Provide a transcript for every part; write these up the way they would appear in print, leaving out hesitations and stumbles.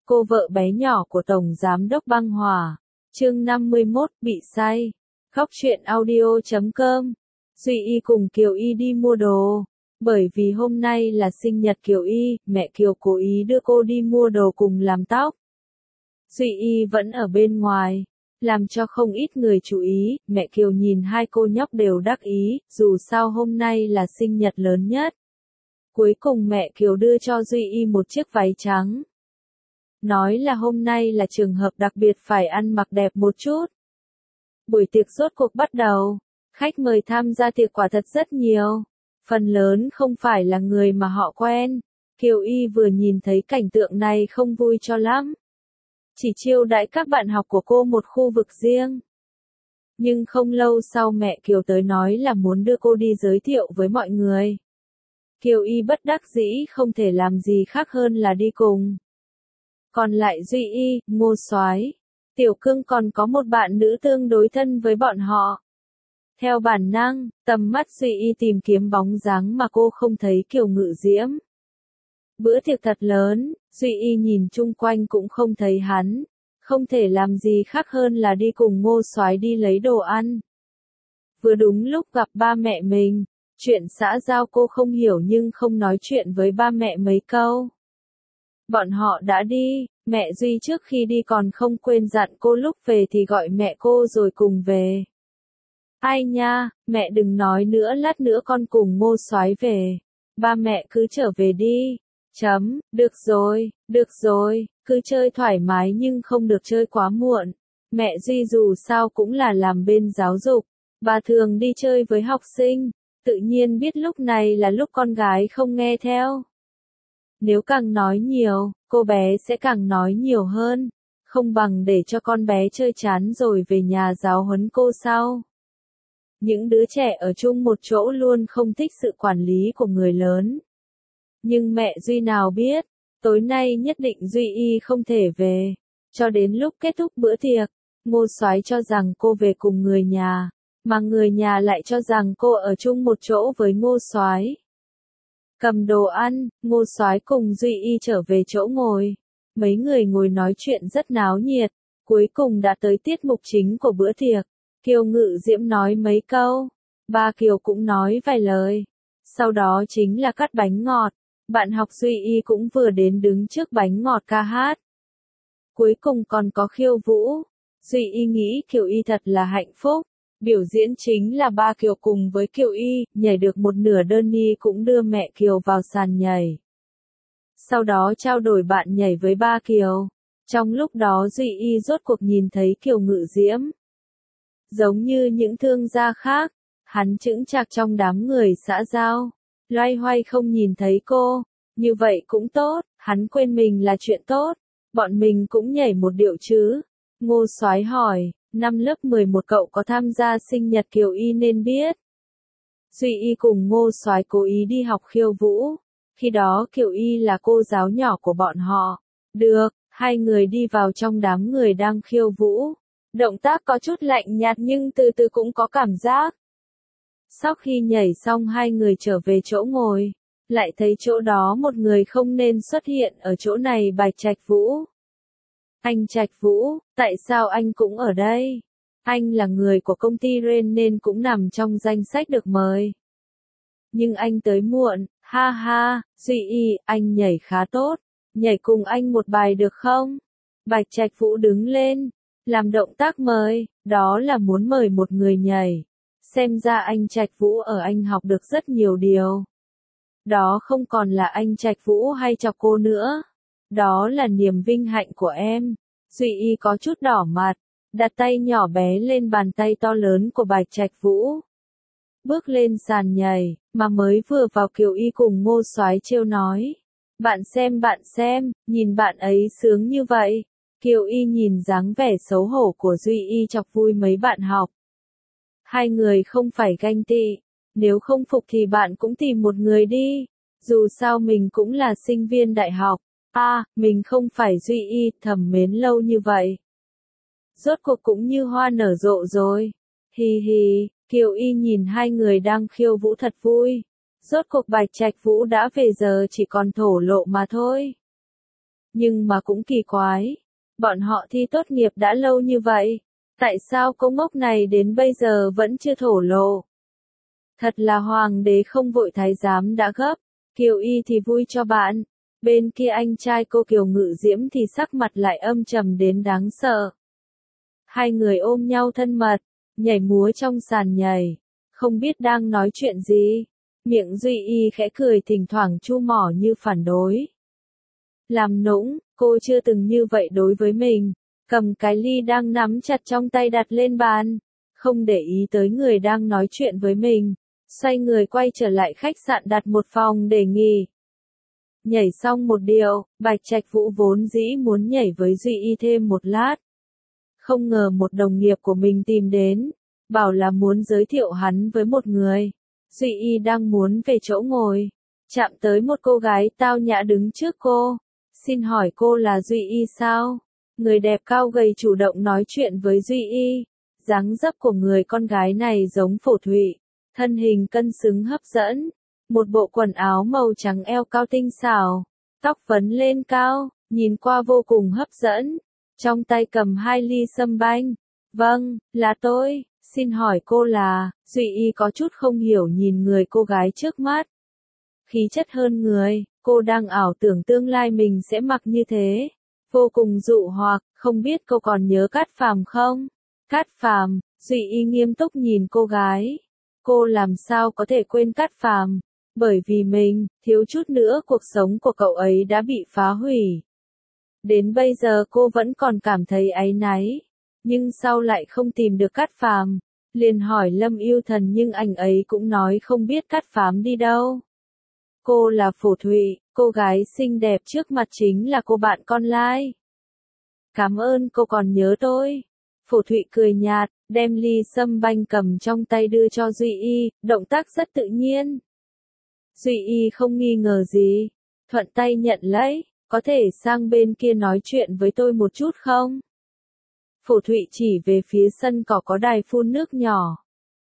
cô vợ bé nhỏ của Tổng Giám đốc Băng Hòa. Chương 51, bị say. Góc truyện audio.com. Duy Y cùng Kiều Y đi mua đồ. Bởi vì hôm nay là sinh nhật Kiều Y, mẹ Kiều cố ý đưa cô đi mua đồ cùng làm tóc. Duy Y vẫn ở bên ngoài, làm cho không ít người chú ý. Mẹ Kiều nhìn hai cô nhóc đều đắc ý, dù sao hôm nay là sinh nhật lớn nhất. Cuối cùng mẹ Kiều đưa cho Duy Y một chiếc váy trắng. Nói là hôm nay là trường hợp đặc biệt phải ăn mặc đẹp một chút. Buổi tiệc rốt cuộc bắt đầu. Khách mời tham gia tiệc quả thật rất nhiều. Phần lớn không phải là người mà họ quen. Kiều Y vừa nhìn thấy cảnh tượng này không vui cho lắm. Chỉ chiêu đãi các bạn học của cô một khu vực riêng. Nhưng không lâu sau mẹ Kiều tới nói là muốn đưa cô đi giới thiệu với mọi người. Kiều Y bất đắc dĩ không thể làm gì khác hơn là đi cùng. Còn lại Duy Y, Ngô Soái, Tiểu Cương còn có một bạn nữ tương đối thân với bọn họ. Theo bản năng, tầm mắt Duy Y tìm kiếm bóng dáng mà cô không thấy Kiều Ngự Diễm. Bữa tiệc thật lớn, Duy Y nhìn chung quanh cũng không thấy hắn, không thể làm gì khác hơn là đi cùng Ngô Soái đi lấy đồ ăn. Vừa đúng lúc gặp ba mẹ mình, chuyện xã giao cô không hiểu nhưng không nói chuyện với ba mẹ mấy câu. Bọn họ đã đi, mẹ Duy trước khi đi còn không quên dặn cô lúc về thì gọi mẹ cô rồi cùng về. Ai nha, mẹ đừng nói nữa, lát nữa con cùng Ngô Soái về. Ba mẹ cứ trở về đi. Được rồi, cứ chơi thoải mái nhưng không được chơi quá muộn. Mẹ Duy dù sao cũng là làm bên giáo dục, bà thường đi chơi với học sinh, tự nhiên biết lúc này là lúc con gái không nghe theo. Nếu càng nói nhiều, cô bé sẽ càng nói nhiều hơn, không bằng để cho con bé chơi chán rồi về nhà giáo huấn cô sau. Những đứa trẻ ở chung một chỗ luôn không thích sự quản lý của người lớn. Nhưng mẹ Duy nào biết, tối nay nhất định Duy Y không thể về. Cho đến lúc kết thúc bữa tiệc, Ngô Soái cho rằng cô về cùng người nhà, mà người nhà lại cho rằng cô ở chung một chỗ với Ngô Soái. Cầm đồ ăn, Ngô Soái cùng Duy Y trở về chỗ ngồi. Mấy người ngồi nói chuyện rất náo nhiệt, cuối cùng đã tới tiết mục chính của bữa tiệc. Kiều Ngự Diễm nói mấy câu, ba Kiều cũng nói vài lời. Sau đó chính là cắt bánh ngọt, bạn học Duy Y cũng vừa đến đứng trước bánh ngọt ca hát. Cuối cùng còn có khiêu vũ. Duy Y nghĩ Kiều Y thật là hạnh phúc. Biểu diễn chính là ba Kiều cùng với Kiều Y, nhảy được một nửa đơn ni cũng đưa mẹ Kiều vào sàn nhảy. Sau đó trao đổi bạn nhảy với ba Kiều. Trong lúc đó Duy Y rốt cuộc nhìn thấy Kiều Ngự Diễm. Giống như những thương gia khác, hắn chững chạc trong đám người xã giao, loay hoay không nhìn thấy cô. Như vậy cũng tốt, hắn quên mình là chuyện tốt. Bọn mình cũng nhảy một điệu chứ. Ngô Soái hỏi. Năm lớp 11 cậu có tham gia sinh nhật Kiều Y nên biết. Duy Y cùng Ngô Soái cố ý đi học khiêu vũ. Khi đó Kiều Y là cô giáo nhỏ của bọn họ. Được, hai người đi vào trong đám người đang khiêu vũ. Động tác có chút lạnh nhạt nhưng từ từ cũng có cảm giác. Sau khi nhảy xong hai người trở về chỗ ngồi. Lại thấy chỗ đó một người không nên xuất hiện ở chỗ này. Bạch Trạch Vũ. Anh Trạch Vũ, tại sao anh cũng ở đây? Anh là người của công ty Ren nên cũng nằm trong danh sách được mời. Nhưng anh tới muộn, ha ha, Duy Y, anh nhảy khá tốt. Nhảy cùng anh một bài được không? Bạch Trạch Vũ đứng lên, làm động tác mời, đó là muốn mời một người nhảy. Xem ra anh Trạch Vũ ở anh học được rất nhiều điều. Đó không còn là anh Trạch Vũ hay chọc cô nữa. Đó là niềm vinh hạnh của em. Duy Y có chút đỏ mặt, đặt tay nhỏ bé lên bàn tay to lớn của Bạch Trạch Vũ. Bước lên sàn nhảy, mà mới vừa vào Kiều Y cùng Ngô Soái trêu nói. Bạn xem, nhìn bạn ấy sướng như vậy. Kiều Y nhìn dáng vẻ xấu hổ của Duy Y chọc vui mấy bạn học. Hai người không phải ganh tị, nếu không phục thì bạn cũng tìm một người đi. Dù sao mình cũng là sinh viên đại học. Mình không phải Duy Y, thầm mến lâu như vậy. Rốt cuộc cũng như hoa nở rộ rồi. Hi hi, Kiều Y nhìn hai người đang khiêu vũ thật vui. Rốt cuộc Bạch Trạch Vũ đã về giờ chỉ còn thổ lộ mà thôi. Nhưng mà cũng kỳ quái. Bọn họ thi tốt nghiệp đã lâu như vậy. Tại sao cô ngốc này đến bây giờ vẫn chưa thổ lộ? Thật là hoàng đế không vội thái giám đã gấp. Kiều Y thì vui cho bạn. Bên kia anh trai cô Kiều Ngự Diễm thì sắc mặt lại âm trầm đến đáng sợ. Hai người ôm nhau thân mật, nhảy múa trong sàn nhảy. Không biết đang nói chuyện gì. Miệng Duy Y khẽ cười thỉnh thoảng chu mỏ như phản đối. Làm nũng, cô chưa từng như vậy đối với mình. Cầm cái ly đang nắm chặt trong tay đặt lên bàn. Không để ý tới người đang nói chuyện với mình. Xoay người quay trở lại khách sạn đặt một phòng để nghỉ. Nhảy xong một điệu, Bạch Trạch Vũ vốn dĩ muốn nhảy với Duy Y thêm một lát. Không ngờ một đồng nghiệp của mình tìm đến, bảo là muốn giới thiệu hắn với một người. Duy Y đang muốn về chỗ ngồi, chạm tới một cô gái tao nhã đứng trước cô. Xin hỏi cô là Duy Y sao? Người đẹp cao gầy chủ động nói chuyện với Duy Y. Dáng dấp của người con gái này giống Phổ Thụy, thân hình cân xứng hấp dẫn. Một bộ quần áo màu trắng eo cao tinh xảo, tóc vấn lên cao, nhìn qua vô cùng hấp dẫn. Trong tay cầm 2 ly sâm banh. Vâng, là tôi, xin hỏi cô là, Duy Y có chút không hiểu nhìn người cô gái trước mắt. Khí chất hơn người, cô đang ảo tưởng tương lai mình sẽ mặc như thế. Vô cùng dụ hoặc, không biết cô còn nhớ Cát Phàm không? Cát Phàm, Duy Y nghiêm túc nhìn cô gái. Cô làm sao có thể quên Cát Phàm? Bởi vì mình, thiếu chút nữa cuộc sống của cậu ấy đã bị phá hủy. Đến bây giờ cô vẫn còn cảm thấy áy náy. Nhưng sau lại không tìm được Cát Phàm, liền hỏi Lâm Yêu Thần nhưng anh ấy cũng nói không biết Cát Phàm đi đâu. Cô là Phổ Thụy, cô gái xinh đẹp trước mặt chính là cô bạn con lai. Cảm ơn cô còn nhớ tôi. Phổ Thụy cười nhạt, đem ly sâm banh cầm trong tay đưa cho Duy Y, động tác rất tự nhiên. Duy Y không nghi ngờ gì, thuận tay nhận lấy, có thể sang bên kia nói chuyện với tôi một chút không? Phổ Thụy chỉ về phía sân cỏ có đài phun nước nhỏ.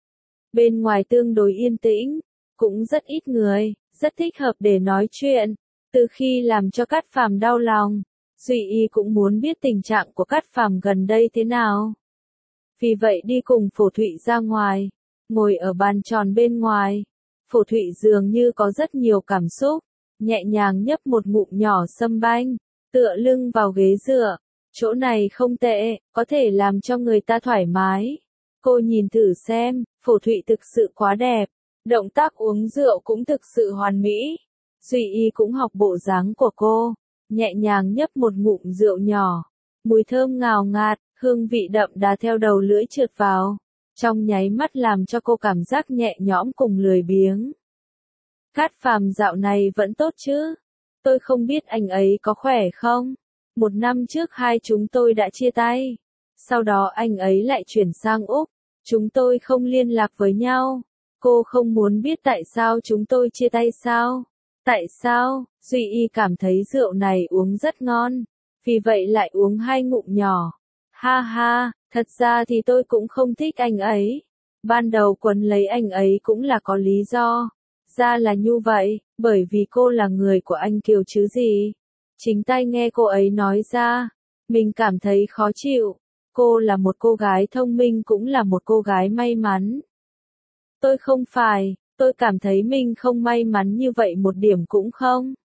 Bên ngoài tương đối yên tĩnh, cũng rất ít người, rất thích hợp để nói chuyện. Từ khi làm cho Cát Phàm đau lòng, Duy Y cũng muốn biết tình trạng của Cát Phàm gần đây thế nào. Vì vậy đi cùng Phổ Thụy ra ngoài, ngồi ở bàn tròn bên ngoài. Phổ Thụy dường như có rất nhiều cảm xúc, nhẹ nhàng nhấp một ngụm nhỏ sâm banh, tựa lưng vào ghế dựa. Chỗ này không tệ, có thể làm cho người ta thoải mái. Cô nhìn thử xem, Phổ Thụy thực sự quá đẹp, động tác uống rượu cũng thực sự hoàn mỹ. Duy Y cũng học bộ dáng của cô, nhẹ nhàng nhấp một ngụm rượu nhỏ. Mùi thơm ngào ngạt, hương vị đậm đà theo đầu lưỡi trượt vào. Trong nháy mắt làm cho cô cảm giác nhẹ nhõm cùng lười biếng. Cát Phàm dạo này vẫn tốt chứ? Tôi không biết anh ấy có khỏe không? 1 năm trước hai chúng tôi đã chia tay. Sau đó anh ấy lại chuyển sang Úc. Chúng tôi không liên lạc với nhau. Cô không muốn biết tại sao chúng tôi chia tay sao? Tại sao? Duy Y cảm thấy rượu này uống rất ngon. Vì vậy lại uống 2 ngụm nhỏ. Ha ha, thật ra thì tôi cũng không thích anh ấy. Ban đầu quấn lấy anh ấy cũng là có lý do. Ra là như vậy, bởi vì cô là người của anh Kiều chứ gì. Chính tay nghe cô ấy nói ra, mình cảm thấy khó chịu. Cô là một cô gái thông minh cũng là một cô gái may mắn. Tôi không phải, tôi cảm thấy mình không may mắn như vậy một điểm cũng không.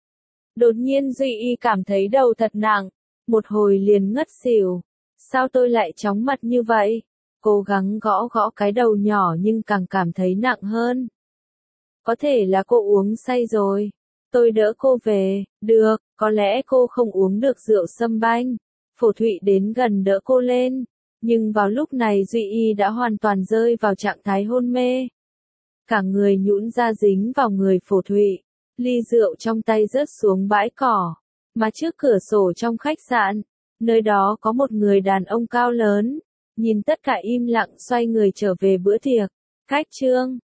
Đột nhiên Duy Y cảm thấy đầu thật nặng, một hồi liền ngất xỉu. Sao tôi lại chóng mặt như vậy? Cố gắng gõ gõ cái đầu nhỏ nhưng càng cảm thấy nặng hơn. Có thể là cô uống say rồi. Tôi đỡ cô về, được, có lẽ cô không uống được rượu sâm banh. Phổ Thụy đến gần đỡ cô lên, nhưng vào lúc này Duy Y đã hoàn toàn rơi vào trạng thái hôn mê. Cả người nhũn ra dính vào người Phổ Thụy, ly rượu trong tay rớt xuống bãi cỏ, mà trước cửa sổ trong khách sạn, nơi đó có một người đàn ông cao lớn, nhìn tất cả im lặng xoay người trở về bữa tiệc. Khách trương,